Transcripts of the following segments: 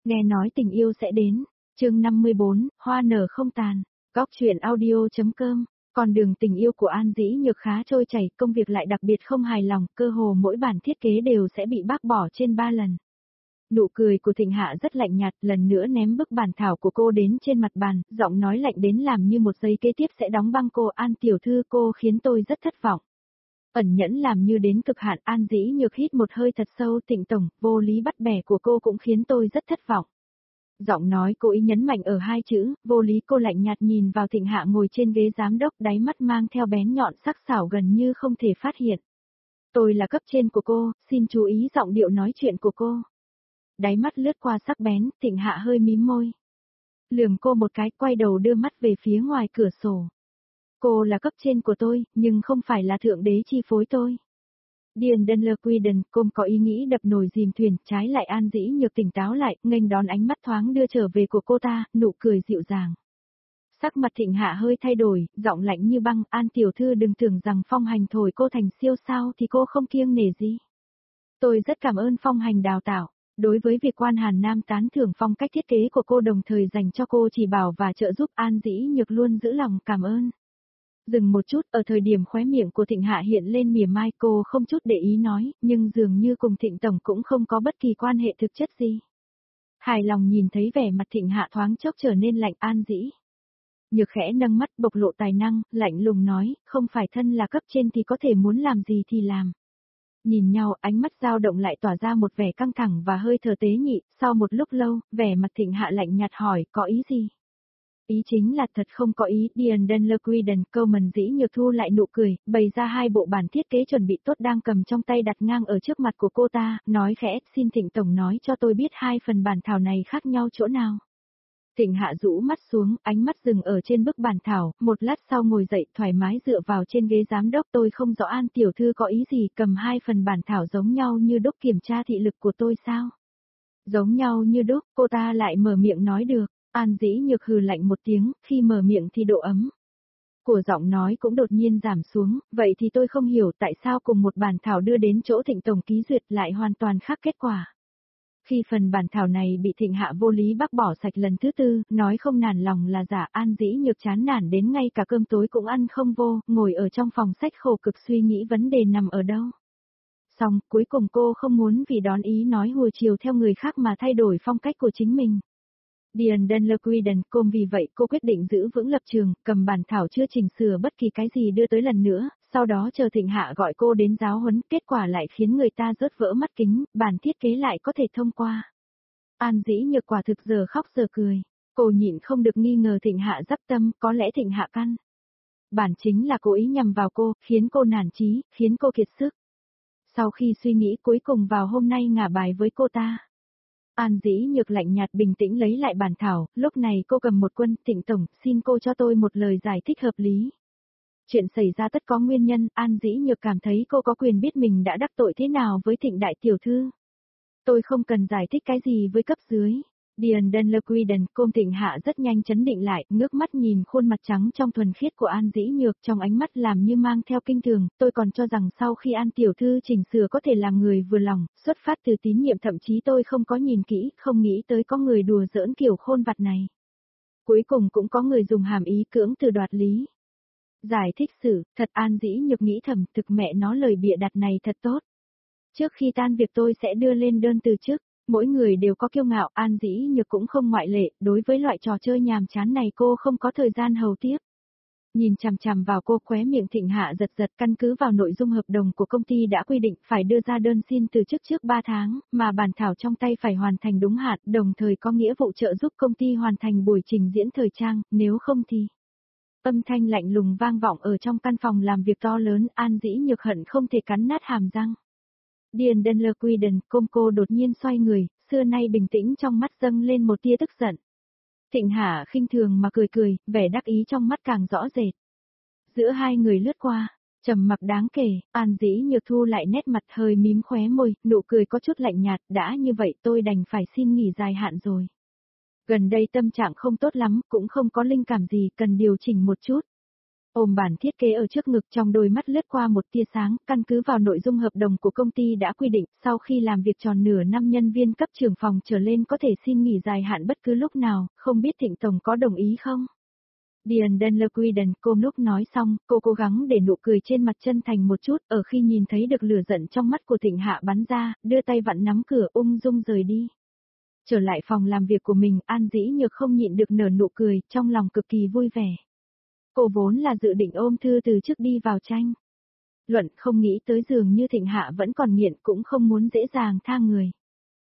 Nghe nói tình yêu sẽ đến. Chương 54, hoa nở không tàn. Góc truyện audio.com. Con đường tình yêu của An Dĩ Nhược khá trôi chảy, công việc lại đặc biệt không hài lòng, cơ hồ mỗi bản thiết kế đều sẽ bị bác bỏ trên 3 lần. Nụ cười của Thịnh Hạ rất lạnh nhạt, lần nữa ném bức bản thảo của cô đến trên mặt bàn, giọng nói lạnh đến làm như một giây kế tiếp sẽ đóng băng cô. An tiểu thư, cô khiến tôi rất thất vọng. Ẩn nhẫn làm như đến cực hạn. An Dĩ Nhược hít một hơi thật sâu. Thịnh tổng, vô lý bắt bẻ của cô cũng khiến tôi rất thất vọng. Giọng nói cô ý nhấn mạnh ở hai chữ, vô lý. Cô lạnh nhạt nhìn vào Thịnh Hạ ngồi trên ghế giám đốc, đáy mắt mang theo bén nhọn sắc sảo gần như không thể phát hiện. Tôi là cấp trên của cô, xin chú ý giọng điệu nói chuyện của cô. Đáy mắt lướt qua sắc bén, Thịnh Hạ hơi mím môi. Lườm cô một cái, quay đầu đưa mắt về phía ngoài cửa sổ. Cô là cấp trên của tôi, nhưng không phải là thượng đế chi phối tôi. Điền Denler Quiden, cô có ý nghĩ đập nồi dìm thuyền, trái lại An Dĩ Nhược tỉnh táo lại, nghênh đón ánh mắt thoáng đưa trở về của cô ta, nụ cười dịu dàng. Sắc mặt Thịnh Hạ hơi thay đổi, giọng lạnh như băng. An tiểu thư đừng tưởng rằng phong hành thổi cô thành siêu sao thì cô không kiêng nể gì. Tôi rất cảm ơn phong hành đào tạo. Đối với việc Quan Hàn Nam tán thưởng phong cách thiết kế của cô đồng thời dành cho cô chỉ bảo và trợ giúp, An Dĩ Nhược luôn giữ lòng cảm ơn. Dừng một chút, ở thời điểm khóe miệng của Thịnh Hạ hiện lên mỉa mai, cô không chút để ý nói, nhưng dường như cùng Thịnh tổng cũng không có bất kỳ quan hệ thực chất gì. Hài lòng nhìn thấy vẻ mặt Thịnh Hạ thoáng chốc trở nên lạnh. An Dĩ Nhược khẽ nâng mắt bộc lộ tài năng, lạnh lùng nói, không phải thân là cấp trên thì có thể muốn làm gì thì làm. Nhìn nhau, ánh mắt dao động lại tỏa ra một vẻ căng thẳng và hơi thở tế nhị. Sau một lúc lâu, vẻ mặt Thịnh Hạ lạnh nhạt hỏi, có ý gì? Ý chính là thật không có ý. Điền Denler Quiden, câu Mần Dĩ Nhược thu lại nụ cười, bày ra hai bộ bản thiết kế chuẩn bị tốt đang cầm trong tay đặt ngang ở trước mặt của cô ta, nói khẽ, xin Thịnh tổng nói cho tôi biết hai phần bản thảo này khác nhau chỗ nào. Thịnh Hạ rũ mắt xuống, ánh mắt dừng ở trên bức bản thảo, một lát sau ngồi dậy thoải mái dựa vào trên ghế giám đốc. Tôi không rõ An tiểu thư có ý gì, cầm hai phần bản thảo giống nhau như đúc kiểm tra thị lực của tôi sao? Giống nhau như đúc, cô ta lại mở miệng nói được. An Dĩ Nhược hừ lạnh một tiếng, khi mở miệng thì độ ấm của giọng nói cũng đột nhiên giảm xuống, vậy thì tôi không hiểu tại sao cùng một bản thảo đưa đến chỗ Thịnh tổng ký duyệt lại hoàn toàn khác kết quả. Khi phần bản thảo này bị Thịnh Hạ vô lý bác bỏ sạch lần thứ tư, nói không nản lòng là giả. An Dĩ Nhược chán nản đến ngay cả cơm tối cũng ăn không vô, ngồi ở trong phòng sách khổ cực suy nghĩ vấn đề nằm ở đâu. Xong, cuối cùng cô không muốn vì đón ý nói hùa chiều theo người khác mà thay đổi phong cách của chính mình. Điền Denler Quiden, vì vậy cô quyết định giữ vững lập trường, cầm bản thảo chưa chỉnh sửa bất kỳ cái gì đưa tới lần nữa, sau đó chờ Thịnh Hạ gọi cô đến giáo huấn, kết quả lại khiến người ta rớt vỡ mắt kính, bản thiết kế lại có thể thông qua. An Dĩ Nhược quả thực giờ khóc giờ cười, cô nhịn không được nghi ngờ Thịnh Hạ dắp tâm, có lẽ Thịnh Hạ căn bản chính là cố ý nhằm vào cô, khiến cô nản chí, khiến cô kiệt sức. Sau khi suy nghĩ cuối cùng vào hôm nay ngả bài với cô ta. An Dĩ Nhược lạnh nhạt bình tĩnh lấy lại bản thảo, lúc này cô cầm một quân. Thịnh tổng, xin cô cho tôi một lời giải thích hợp lý. Chuyện xảy ra tất có nguyên nhân, An Dĩ Nhược cảm thấy cô có quyền biết mình đã đắc tội thế nào với Thịnh đại tiểu thư. Tôi không cần giải thích cái gì với cấp dưới. Điền Denler Quiden, Thịnh Hạ rất nhanh chấn định lại, ngước mắt nhìn khuôn mặt trắng trong thuần khiết của An Dĩ Nhược, trong ánh mắt làm như mang theo kinh thường. Tôi còn cho rằng sau khi An tiểu thư chỉnh sửa có thể làm người vừa lòng, xuất phát từ tín nhiệm, thậm chí tôi không có nhìn kỹ, không nghĩ tới có người đùa giỡn kiểu khôn vặt này. Cuối cùng cũng có người dùng hàm ý cưỡng từ đoạt lý. Giải thích sự, thật. An Dĩ Nhược nghĩ thầm, thực mẹ nó lời bịa đặt này thật tốt. Trước khi tan việc tôi sẽ đưa lên đơn từ chức. Mỗi người đều có kiêu ngạo, An Dĩ Nhược cũng không ngoại lệ, đối với loại trò chơi nhàm chán này cô không có thời gian hầu tiếp. Nhìn chằm chằm vào cô, khóe miệng Thịnh Hạ giật giật. Căn cứ vào nội dung hợp đồng của công ty đã quy định phải đưa ra đơn xin từ chức trước 3 tháng, mà bản thảo trong tay phải hoàn thành đúng hạn, đồng thời có nghĩa vụ trợ giúp công ty hoàn thành buổi trình diễn thời trang, nếu không thì... Âm thanh lạnh lùng vang vọng ở trong căn phòng làm việc to lớn. An Dĩ Nhược hận không thể cắn nát hàm răng. Điền Denler Quiden, cô đột nhiên xoay người, xưa nay bình tĩnh trong mắt dâng lên một tia tức giận. Thịnh Hạ khinh thường mà cười cười, vẻ đắc ý trong mắt càng rõ rệt. Giữa hai người lướt qua, trầm mặc đáng kể. An Dĩ Nhược thu lại nét mặt, hơi mím khóe môi, nụ cười có chút lạnh nhạt. Đã như vậy tôi đành phải xin nghỉ dài hạn rồi. Gần đây tâm trạng không tốt lắm, cũng không có linh cảm gì, cần điều chỉnh một chút. Ôm bản thiết kế ở trước ngực, trong đôi mắt lướt qua một tia sáng, căn cứ vào nội dung hợp đồng của công ty đã quy định, sau khi làm việc tròn nửa năm nhân viên cấp trưởng phòng trở lên có thể xin nghỉ dài hạn bất cứ lúc nào, không biết Thịnh Tổng có đồng ý không? Điền Denlerquiden, cô lúc nói xong, cô cố gắng để nụ cười trên mặt chân thành một chút, ở khi nhìn thấy được lửa giận trong mắt của Thịnh Hạ bắn ra, đưa tay vặn nắm cửa ung dung rời đi. Trở lại phòng làm việc của mình, An Dĩ Nhược không nhịn được nở nụ cười, trong lòng cực kỳ vui vẻ. Cô vốn là dự định ôm thư từ trước đi vào tranh luận, không nghĩ tới dường như Thịnh Hạ vẫn còn nghiện, cũng không muốn dễ dàng tha người.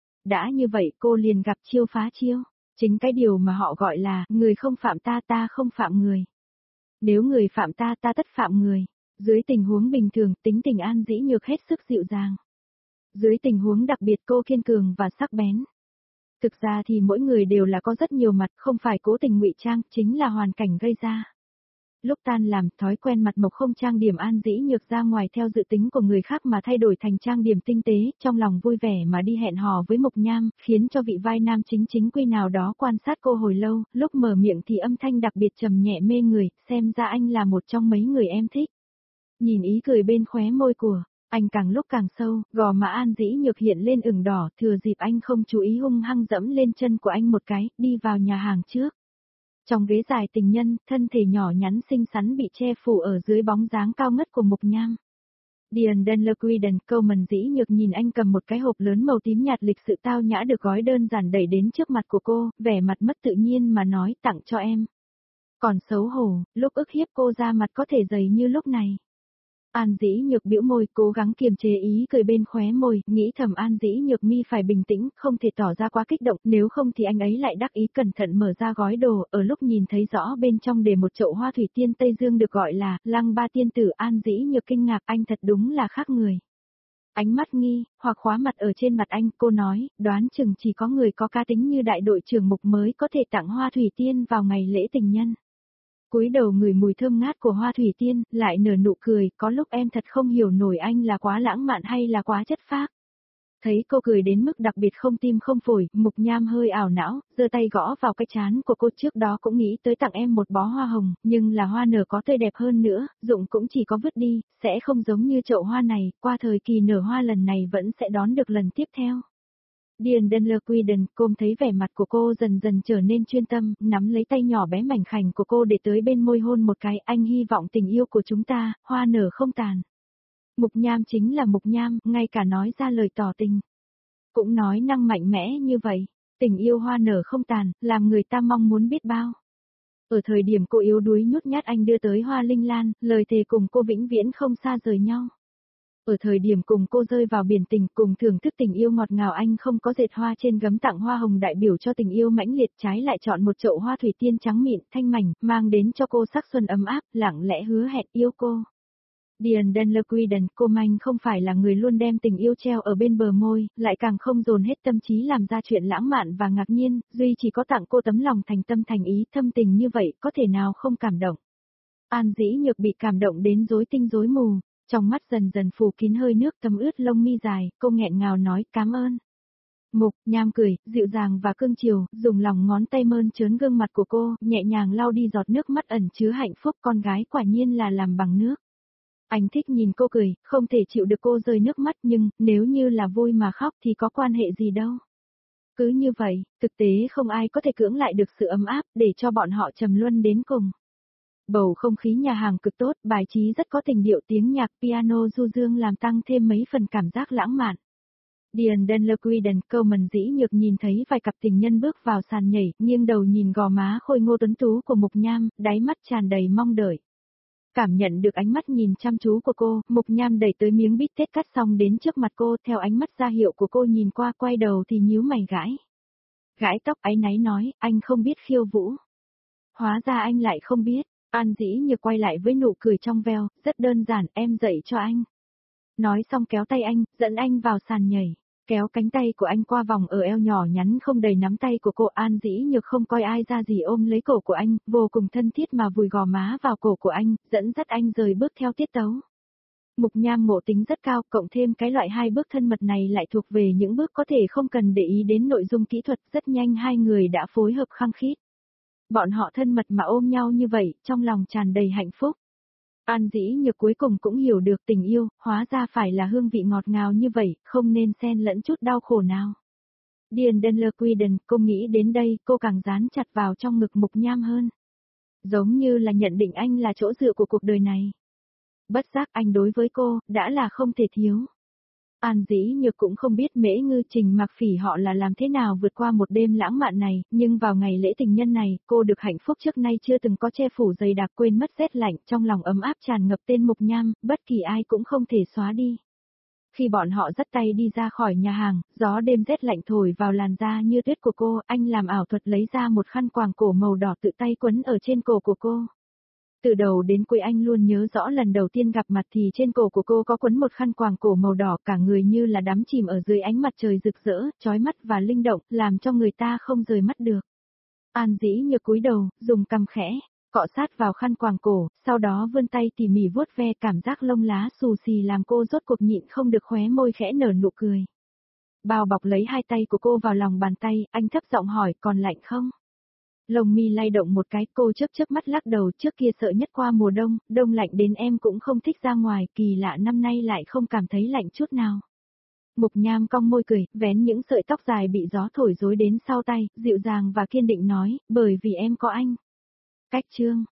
Đã như vậy cô liền gặp chiêu phá chiêu, chính cái điều mà họ gọi là, người không phạm ta ta không phạm người. Nếu người phạm ta ta tất phạm người. Dưới tình huống bình thường, tính tình An Dĩ Nhược hết sức dịu dàng. Dưới tình huống đặc biệt cô kiên cường và sắc bén. Thực ra thì mỗi người đều là có rất nhiều mặt, không phải cố tình ngụy trang, chính là hoàn cảnh gây ra. Lúc tan làm, thói quen mặt mộc không trang điểm An Dĩ Nhược ra ngoài theo dự tính của người khác mà thay đổi thành trang điểm tinh tế, trong lòng vui vẻ mà đi hẹn hò với Mộc Nham, khiến cho vị vai nam chính chính quy nào đó quan sát cô hồi lâu, lúc mở miệng thì âm thanh đặc biệt trầm nhẹ mê người, xem ra anh là một trong mấy người em thích. Nhìn ý cười bên khóe môi của anh càng lúc càng sâu, gò má An Dĩ Nhược hiện lên ửng đỏ, thừa dịp anh không chú ý hung hăng dẫm lên chân của anh một cái, đi vào nhà hàng trước. Trong ghế dài tình nhân, thân thể nhỏ nhắn xinh xắn bị che phủ ở dưới bóng dáng cao ngất của Mộc Nham. Điền Denlerquiden, câu mần Dĩ Nhược nhìn anh cầm một cái hộp lớn màu tím nhạt lịch sự tao nhã được gói đơn giản đẩy đến trước mặt của cô, vẻ mặt mất tự nhiên mà nói tặng cho em. Còn xấu hổ, lúc ức hiếp cô ra mặt có thể dày như lúc này. An Dĩ Nhược bĩu môi, cố gắng kiềm chế ý cười bên khóe môi, nghĩ thầm An Dĩ Nhược mi phải bình tĩnh, không thể tỏ ra quá kích động, nếu không thì anh ấy lại đắc ý cẩn thận mở ra gói đồ, ở lúc nhìn thấy rõ bên trong để một chậu hoa thủy tiên Tây Dương được gọi là Lăng Ba Tiên Tử. An Dĩ Nhược kinh ngạc, anh thật đúng là khác người. Ánh mắt nghi, hoặc khóa mặt ở trên mặt anh, cô nói, đoán chừng chỉ có người có cá tính như đại đội trưởng Mục mới có thể tặng hoa thủy tiên vào ngày lễ tình nhân. Cúi đầu ngửi mùi thơm ngát của hoa thủy tiên, lại nở nụ cười, có lúc em thật không hiểu nổi anh là quá lãng mạn hay là quá chất phác. Thấy cô cười đến mức đặc biệt không tim không phổi, Mục Nham hơi ảo não, giơ tay gõ vào cái trán của cô, trước đó cũng nghĩ tới tặng em một bó hoa hồng, nhưng là hoa nở có tươi đẹp hơn nữa, dụng cũng chỉ có vứt đi, sẽ không giống như chậu hoa này, qua thời kỳ nở hoa lần này vẫn sẽ đón được lần tiếp theo. Điền Denlerquiden, cô thấy vẻ mặt của cô dần dần trở nên chuyên tâm, nắm lấy tay nhỏ bé mảnh khảnh của cô để tới bên môi hôn một cái, anh hy vọng tình yêu của chúng ta, hoa nở không tàn. Mục Nham chính là Mục Nham, ngay cả nói ra lời tỏ tình. Cũng nói năng mạnh mẽ như vậy, tình yêu hoa nở không tàn, làm người ta mong muốn biết bao. Ở thời điểm cô yếu đuối nhút nhát anh đưa tới hoa linh lan, lời thề cùng cô vĩnh viễn không xa rời nhau. Ở thời điểm cùng cô rơi vào biển tình, cùng thưởng thức tình yêu ngọt ngào, anh không có dệt hoa trên gấm tặng hoa hồng đại biểu cho tình yêu mãnh liệt, trái lại chọn một chậu hoa thủy tiên trắng mịn, thanh mảnh, mang đến cho cô sắc xuân ấm áp, lặng lẽ hứa hẹn yêu cô. Điền Denlerquiden, cô Manh không phải là người luôn đem tình yêu treo ở bên bờ môi, lại càng không dồn hết tâm trí làm ra chuyện lãng mạn và ngạc nhiên, duy chỉ có tặng cô tấm lòng thành tâm thành ý, thâm tình như vậy, có thể nào không cảm động. An Dĩ Nhược bị cảm động đến rối tinh rối mù. Trong mắt dần dần phủ kín hơi nước thấm ướt lông mi dài, cô nghẹn ngào nói cảm ơn. Mục Nham cười, dịu dàng và cưng chiều, dùng lòng ngón tay mơn trớn gương mặt của cô, nhẹ nhàng lau đi giọt nước mắt ẩn chứa hạnh phúc, con gái quả nhiên là làm bằng nước. Anh thích nhìn cô cười, không thể chịu được cô rơi nước mắt, nhưng nếu như là vui mà khóc thì có quan hệ gì đâu. Cứ như vậy, thực tế không ai có thể cưỡng lại được sự ấm áp để cho bọn họ trầm luân đến cùng. Bầu không khí nhà hàng cực tốt, bài trí rất có tình điệu, tiếng nhạc piano du dương làm tăng thêm mấy phần cảm giác lãng mạn. Điền Denlerquiden, câu mần Dĩ Nhược nhìn thấy vài cặp tình nhân bước vào sàn nhảy, nghiêng đầu nhìn gò má khôi ngô tuấn tú của Mục Nham, đáy mắt tràn đầy mong đợi. Cảm nhận được ánh mắt nhìn chăm chú của cô, Mục Nham đẩy tới miếng bít tết cắt xong đến trước mặt cô, theo ánh mắt ra hiệu của cô nhìn qua, quay đầu thì nhíu mày gãi. Gãi tóc áy náy nói, anh không biết khiêu vũ. Hóa ra anh lại không biết. An Dĩ Nhược quay lại với nụ cười trong veo, rất đơn giản, em dạy cho anh. Nói xong kéo tay anh, dẫn anh vào sàn nhảy. Kéo cánh tay của anh qua vòng ở eo nhỏ nhắn không đầy nắm tay của cô. An Dĩ Nhược không coi ai ra gì ôm lấy cổ của anh, vô cùng thân thiết mà vùi gò má vào cổ của anh, dẫn dắt anh rời bước theo tiết tấu. Mục Nham ngộ tính rất cao, cộng thêm cái loại hai bước thân mật này lại thuộc về những bước có thể không cần để ý đến nội dung kỹ thuật, rất nhanh hai người đã phối hợp khăng khít. Bọn họ thân mật mà ôm nhau như vậy, trong lòng tràn đầy hạnh phúc. An Dĩ Nhược cuối cùng cũng hiểu được tình yêu, hóa ra phải là hương vị ngọt ngào như vậy, không nên xen lẫn chút đau khổ nào. Điền Denlerquiden, cô nghĩ đến đây, cô càng dán chặt vào trong ngực Mục Nham hơn. Giống như là nhận định anh là chỗ dựa của cuộc đời này. Bất giác anh đối với cô, đã là không thể thiếu. An Dĩ Nhược cũng không biết Mễ Ngư Trình Mặc Phỉ họ là làm thế nào vượt qua một đêm lãng mạn này, nhưng vào ngày lễ tình nhân này, cô được hạnh phúc trước nay chưa từng có che phủ dày đặc quên mất rét lạnh, trong lòng ấm áp tràn ngập tên Mục Nham, bất kỳ ai cũng không thể xóa đi. Khi bọn họ dắt tay đi ra khỏi nhà hàng, gió đêm rét lạnh thổi vào làn da như tuyết của cô, anh làm ảo thuật lấy ra một khăn quàng cổ màu đỏ tự tay quấn ở trên cổ của cô. Từ đầu đến cuối anh luôn nhớ rõ lần đầu tiên gặp mặt thì trên cổ của cô có quấn một khăn quàng cổ màu đỏ, cả người như là đắm chìm ở dưới ánh mặt trời rực rỡ, chói mắt và linh động, làm cho người ta không rời mắt được. An Dĩ Nhược cúi đầu, dùng cằm khẽ cọ sát vào khăn quàng cổ, sau đó vươn tay tỉ mỉ vuốt ve, cảm giác lông lá xù xì làm cô rốt cuộc nhịn không được khóe môi khẽ nở nụ cười. Bao bọc lấy hai tay của cô vào lòng bàn tay, anh thấp giọng hỏi, còn lạnh không? Lông mi lay động một cái, cô chớp chớp mắt lắc đầu, trước kia sợ nhất qua mùa đông, đông lạnh đến em cũng không thích ra ngoài, kỳ lạ năm nay lại không cảm thấy lạnh chút nào. Mục Nham cong môi cười, vén những sợi tóc dài bị gió thổi rối đến sau tay, dịu dàng và kiên định nói, bởi vì em có anh. Cách chương